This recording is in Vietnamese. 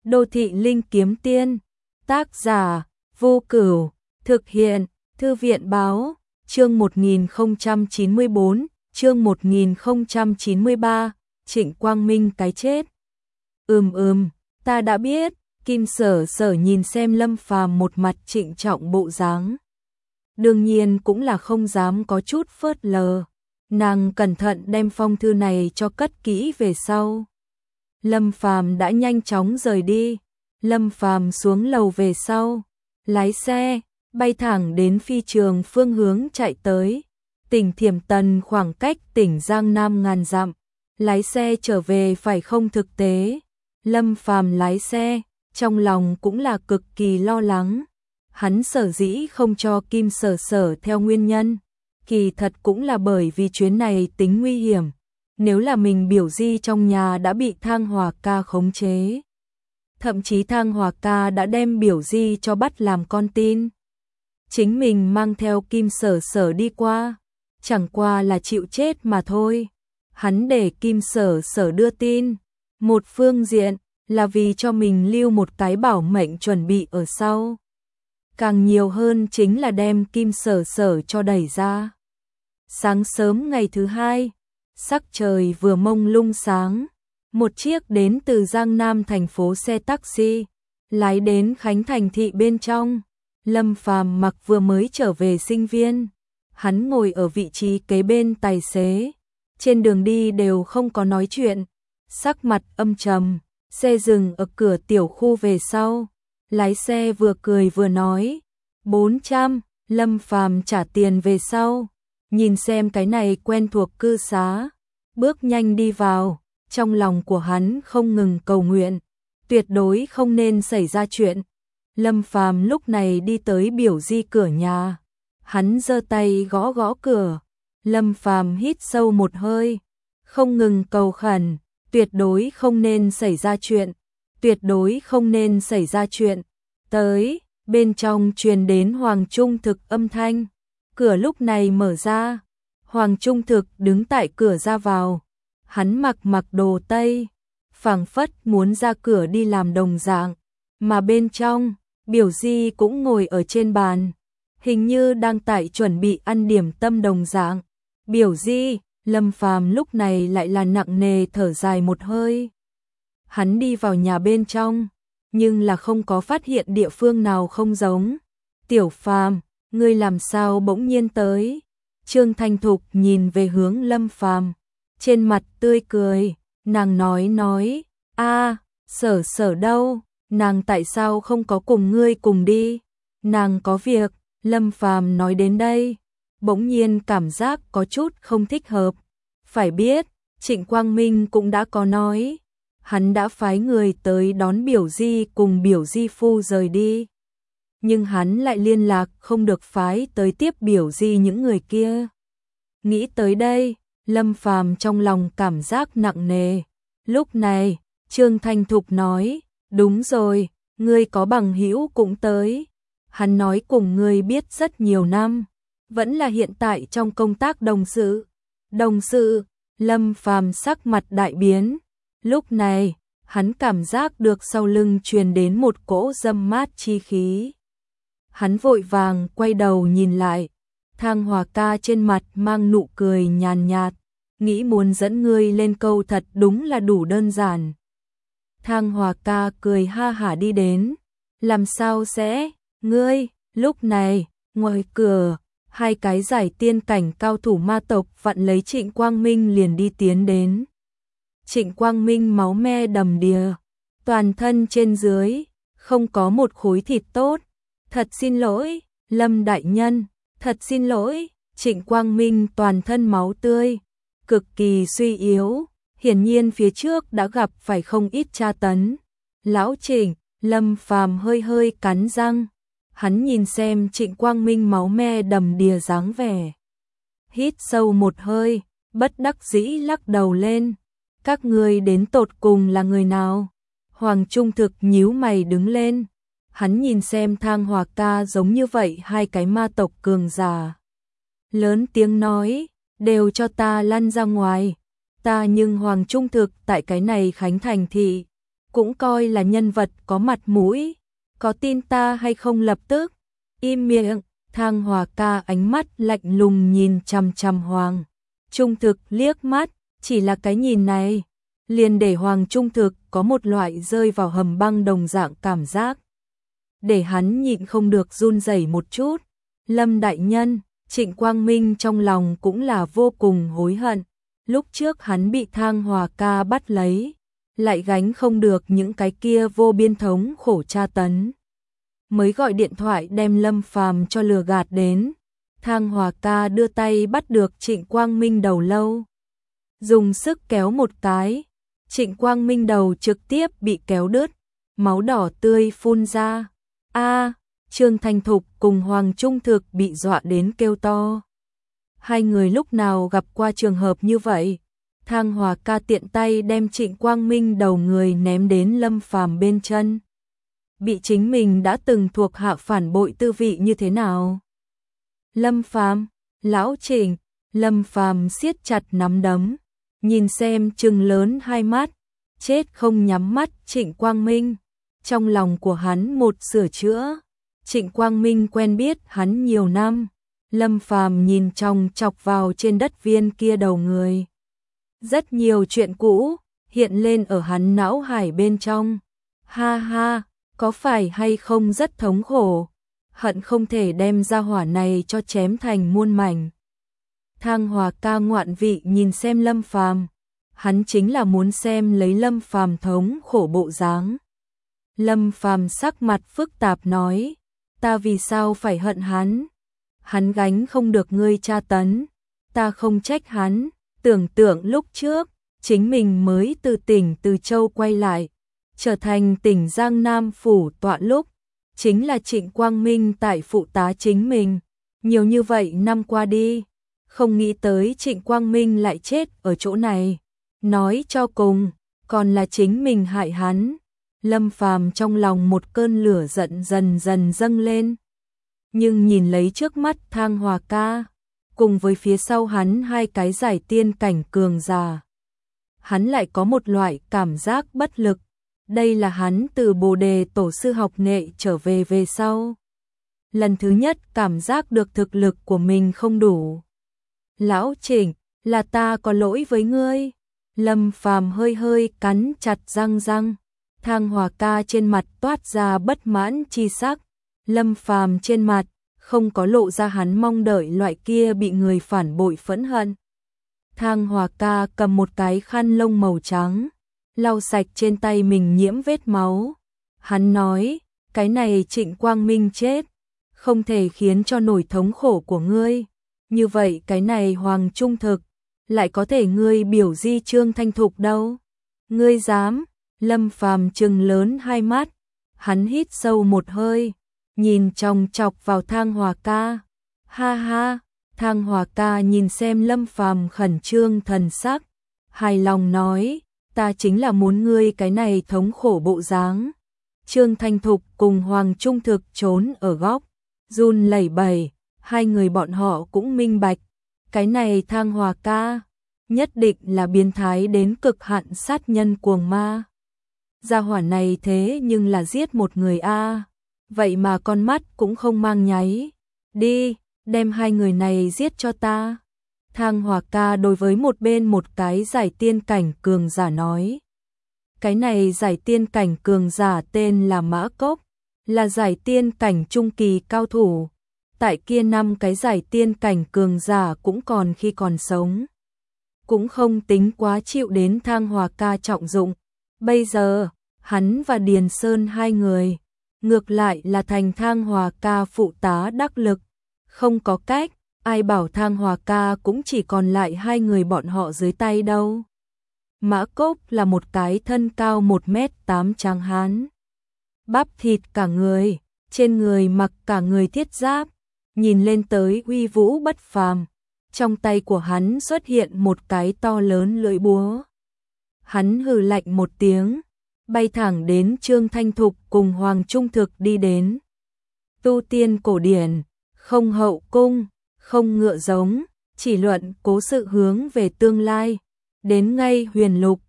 Đô thị linh kiếm tiên. Tác giả Vô Cửu. Thực hiện Thư viện báo. Chương 1094, chương 1093, Trịnh Quang Minh cái chết. Ta đã biết. Kim Sở Sở nhìn xem Lâm Phàm một mặt trịnh trọng bộ dáng. Đương nhiên cũng là không dám có chút phớt lờ. Nàng cẩn thận đem phong thư này cho cất kỹ về sau. Lâm Phàm đã nhanh chóng rời đi. Lâm Phàm xuống lầu về sau, lái xe bay thẳng đến phi trường phương hướng chạy tới. Tỉnh Thiểm Tần khoảng cách tỉnh Giang Nam ngàn dặm, lái xe trở về phải không thực tế. Lâm Phàm lái xe, trong lòng cũng là cực kỳ lo lắng. Hắn sở dĩ không cho Kim Sở Sở theo nguyên nhân, kỳ thật cũng là bởi vì chuyến này tính nguy hiểm. Nếu là mình biểu di trong nhà đã bị Thang Hòa Ca khống chế, thậm chí Thang Hòa Ca đã đem biểu di cho bắt làm con tin, chính mình mang theo Kim Sở Sở đi qua, chẳng qua là chịu chết mà thôi. Hắn để Kim Sở Sở đưa tin, một phương diện là vì cho mình lưu một cái bảo mệnh chuẩn bị ở sau, càng nhiều hơn chính là đem Kim Sở Sở cho đẩy ra. Sáng sớm ngày thứ hai, sắc trời vừa mông lung sáng, một chiếc đến từ Giang Nam thành phố xe taxi lái đến Khánh Thành thị bên trong. Lâm Phàm mặc vừa mới trở về sinh viên, hắn ngồi ở vị trí kế bên tài xế, trên đường đi đều không có nói chuyện, sắc mặt âm trầm. Xe dừng ở cửa tiểu khu về sau, lái xe vừa cười vừa nói, 400. Lâm Phàm trả tiền về sau, nhìn xem cái này quen thuộc cư xá, bước nhanh đi vào. Trong lòng của hắn không ngừng cầu nguyện, tuyệt đối không nên xảy ra chuyện. Lâm Phàm lúc này đi tới biểu di cửa nhà, hắn giơ tay gõ gõ cửa. Lâm Phàm hít sâu một hơi, không ngừng cầu khẩn, tuyệt đối không nên xảy ra chuyện, tuyệt đối không nên xảy ra chuyện. Tới, bên trong truyền đến Hoàng Trung Thực âm thanh. Cửa lúc này mở ra, Hoàng Trung Thực đứng tại cửa ra vào. Hắn mặc đồ tây, phảng phất muốn ra cửa đi làm đồng dạng, mà bên trong, biểu di cũng ngồi ở trên bàn, hình như đang tại chuẩn bị ăn điểm tâm đồng dạng. Biểu di, Lâm Phàm lúc này lại là nặng nề thở dài một hơi. Hắn đi vào nhà bên trong, nhưng là không có phát hiện địa phương nào không giống. Tiểu Phàm, ngươi làm sao bỗng nhiên tới? Trương Thanh Thục nhìn về hướng Lâm Phàm, trên mặt tươi cười, nàng nói, Sở Sở đâu, nàng tại sao không có cùng ngươi cùng đi? Nàng có việc. Lâm Phàm nói đến đây, bỗng nhiên cảm giác có chút không thích hợp. Phải biết, Trịnh Quang Minh cũng đã có nói, hắn đã phái người tới đón biểu di cùng biểu di phu rời đi. Nhưng hắn lại liên lạc không được phái tới tiếp biểu di những người kia. Nghĩ tới đây, Lâm Phàm trong lòng cảm giác nặng nề. Lúc này, Trương Thanh Thục nói, đúng rồi, ngươi có bằng hữu cũng tới. Hắn nói cùng ngươi biết rất nhiều năm, vẫn là hiện tại trong công tác đồng sự. Đồng sự, Lâm Phàm sắc mặt đại biến. Lúc này, hắn cảm giác được sau lưng truyền đến một cỗ dâm mát chi khí. Hắn vội vàng quay đầu nhìn lại, Thang Hòa Ca trên mặt mang nụ cười nhàn nhạt, nghĩ muốn dẫn ngươi lên câu thật đúng là đủ đơn giản. Thang Hòa Ca cười ha hả đi đến, làm sao sẽ, ngươi? Lúc này, ngoài cửa, hai cái giải tiên cảnh cao thủ ma tộc vặn lấy Trịnh Quang Minh liền đi tiến đến. Trịnh Quang Minh máu me đầm đìa, toàn thân trên dưới, không có một khối thịt tốt. Thật xin lỗi, Lâm đại nhân, thật xin lỗi. Trịnh Quang Minh toàn thân máu tươi, cực kỳ suy yếu, hiển nhiên phía trước đã gặp phải không ít tra tấn. Lão Trịnh, Lâm Phàm hơi cắn răng, hắn nhìn xem Trịnh Quang Minh máu me đầm đìa dáng vẻ, hít sâu một hơi, bất đắc dĩ lắc đầu lên. Các ngươi đến tột cùng là người nào? Hoàng Trung Thực nhíu mày đứng lên, hắn nhìn xem Thang Hòa Ca giống như vậy hai cái ma tộc cường giả, lớn tiếng nói, đều cho ta lăn ra ngoài. Ta nhưng Hoàng Trung Thực tại cái này Khánh Thành thị, cũng coi là nhân vật có mặt mũi, có tin ta hay không lập tức im miệng. Thang Hòa Ca ánh mắt lạnh lùng nhìn chằm chằm Hoàng Trung Thực liếc mắt, chỉ là cái nhìn này liền để Hoàng Trung Thực có một loại rơi vào hầm băng đồng dạng cảm giác, để hắn nhịn không được run rẩy một chút. Lâm đại nhân, Trịnh Quang Minh trong lòng cũng là vô cùng hối hận, lúc trước hắn bị Thang Hòa Ca bắt lấy, lại gánh không được những cái kia vô biên thống khổ tra tấn, mới gọi điện thoại đem Lâm Phàm cho lừa gạt đến. Thang Hòa Ca đưa tay bắt được Trịnh Quang Minh đầu lâu, dùng sức kéo một cái, Trịnh Quang Minh đầu trực tiếp bị kéo đứt, máu đỏ tươi phun ra. A, Trương Thanh Thục cùng Hoàng Trung Thực bị dọa đến kêu to. Hai người lúc nào gặp qua trường hợp như vậy? Thang Hòa Ca tiện tay đem Trịnh Quang Minh đầu người ném đến Lâm Phàm bên chân. Bị chính mình đã từng thuộc hạ phản bội tư vị như thế nào? Lâm Phàm, lão Trịnh, Lâm Phàm siết chặt nắm đấm, nhìn xem trừng lớn hai mắt, chết không nhắm mắt Trịnh Quang Minh. Trong lòng của hắn một sửa chữa, Trịnh Quang Minh quen biết hắn nhiều năm, Lâm Phàm nhìn chòng chọc vào trên đất viên kia đầu người. Rất nhiều chuyện cũ hiện lên ở hắn não hải bên trong. Ha ha, có phải hay không rất thống khổ, hận không thể đem ra hỏa này cho chém thành muôn mảnh. Thang Hòa Ca ngoạn vị nhìn xem Lâm Phàm, hắn chính là muốn xem lấy Lâm Phàm thống khổ bộ dáng. Lâm Phàm sắc mặt phức tạp nói, ta vì sao phải hận hắn? Hắn gánh không được ngươi tra tấn, ta không trách hắn. Tưởng tượng lúc trước, chính mình mới từ tỉnh Từ Châu quay lại, trở thành tỉnh Giang Nam phủ tọa lúc, chính là Trịnh Quang Minh tại phụ tá chính mình. Nhiều như vậy năm qua đi, không nghĩ tới Trịnh Quang Minh lại chết ở chỗ này. Nói cho cùng, còn là chính mình hại hắn. Lâm Phàm trong lòng một cơn lửa giận dần dần dâng lên. Nhưng nhìn lấy trước mắt Thang Hòa Ca, cùng với phía sau hắn hai cái giải tiên cảnh cường giả, hắn lại có một loại cảm giác bất lực. Đây là hắn từ Bồ Đề tổ sư học nghệ trở về sau, lần thứ nhất cảm giác được thực lực của mình không đủ. Lão Trịnh, là ta có lỗi với ngươi. Lâm Phàm hơi hơi cắn chặt răng. Thang Hòa Ca trên mặt toát ra bất mãn chi sắc. Lâm Phàm trên mặt không có lộ ra hắn mong đợi loại kia bị người phản bội phẫn hận. Thang Hòa Ca cầm một cái khăn lông màu trắng, lau sạch trên tay mình nhiễm vết máu. Hắn nói, cái này Trịnh Quang Minh chết, không thể khiến cho nổi thống khổ của ngươi. Như vậy cái này Hoàng Trung Thực, lại có thể ngươi biểu di Trương Thanh Thục đâu? Ngươi dám? Lâm Phàm trừng lớn hai mắt, hắn hít sâu một hơi, nhìn chòng chọc vào Thang Hòa Ca. Ha ha, Thang Hòa Ca nhìn xem Lâm Phàm khẩn trương thần sắc, hài lòng nói, ta chính là muốn ngươi cái này thống khổ bộ dáng. Trương Thanh Thục cùng Hoàng Trung Thực trốn ở góc, run lẩy bẩy, hai người bọn họ cũng minh bạch, cái này Thang Hòa Ca nhất định là biến thái đến cực hạn sát nhân cuồng ma. Gia hỏa này thế nhưng là giết một người a, vậy mà con mắt cũng không mang nháy. Đi, đem hai người này giết cho ta. Thang Hòa Ca đối với một bên một cái giải tiên cảnh cường giả nói. Cái này giải tiên cảnh cường giả tên là Mã Cốc, là giải tiên cảnh trung kỳ cao thủ. Tại kia năm cái giải tiên cảnh cường giả cũng còn khi còn sống, cũng không tính quá chịu đến Thang Hòa Ca trọng dụng. Bây giờ, hắn và Điền Sơn hai người, ngược lại là thành Thang Hòa Ca phụ tá đắc lực. Không có cách, ai bảo Thang Hòa Ca cũng chỉ còn lại hai người bọn họ dưới tay đâu. Mã Cốc là một cái thân cao 1m8 tráng hán, bắp thịt cả người, trên người mặc cả người thiết giáp, nhìn lên tới uy vũ bất phàm. Trong tay của hắn xuất hiện một cái to lớn lưỡi búa. Hắn hừ lạnh một tiếng, bay thẳng đến Trương Thanh Thục cùng Hoàng Trung Thực đi đến. Tu tiên cổ điển, không hậu cung, không ngựa giống, chỉ luận cố sự hướng về tương lai. Đến ngay huyền lục,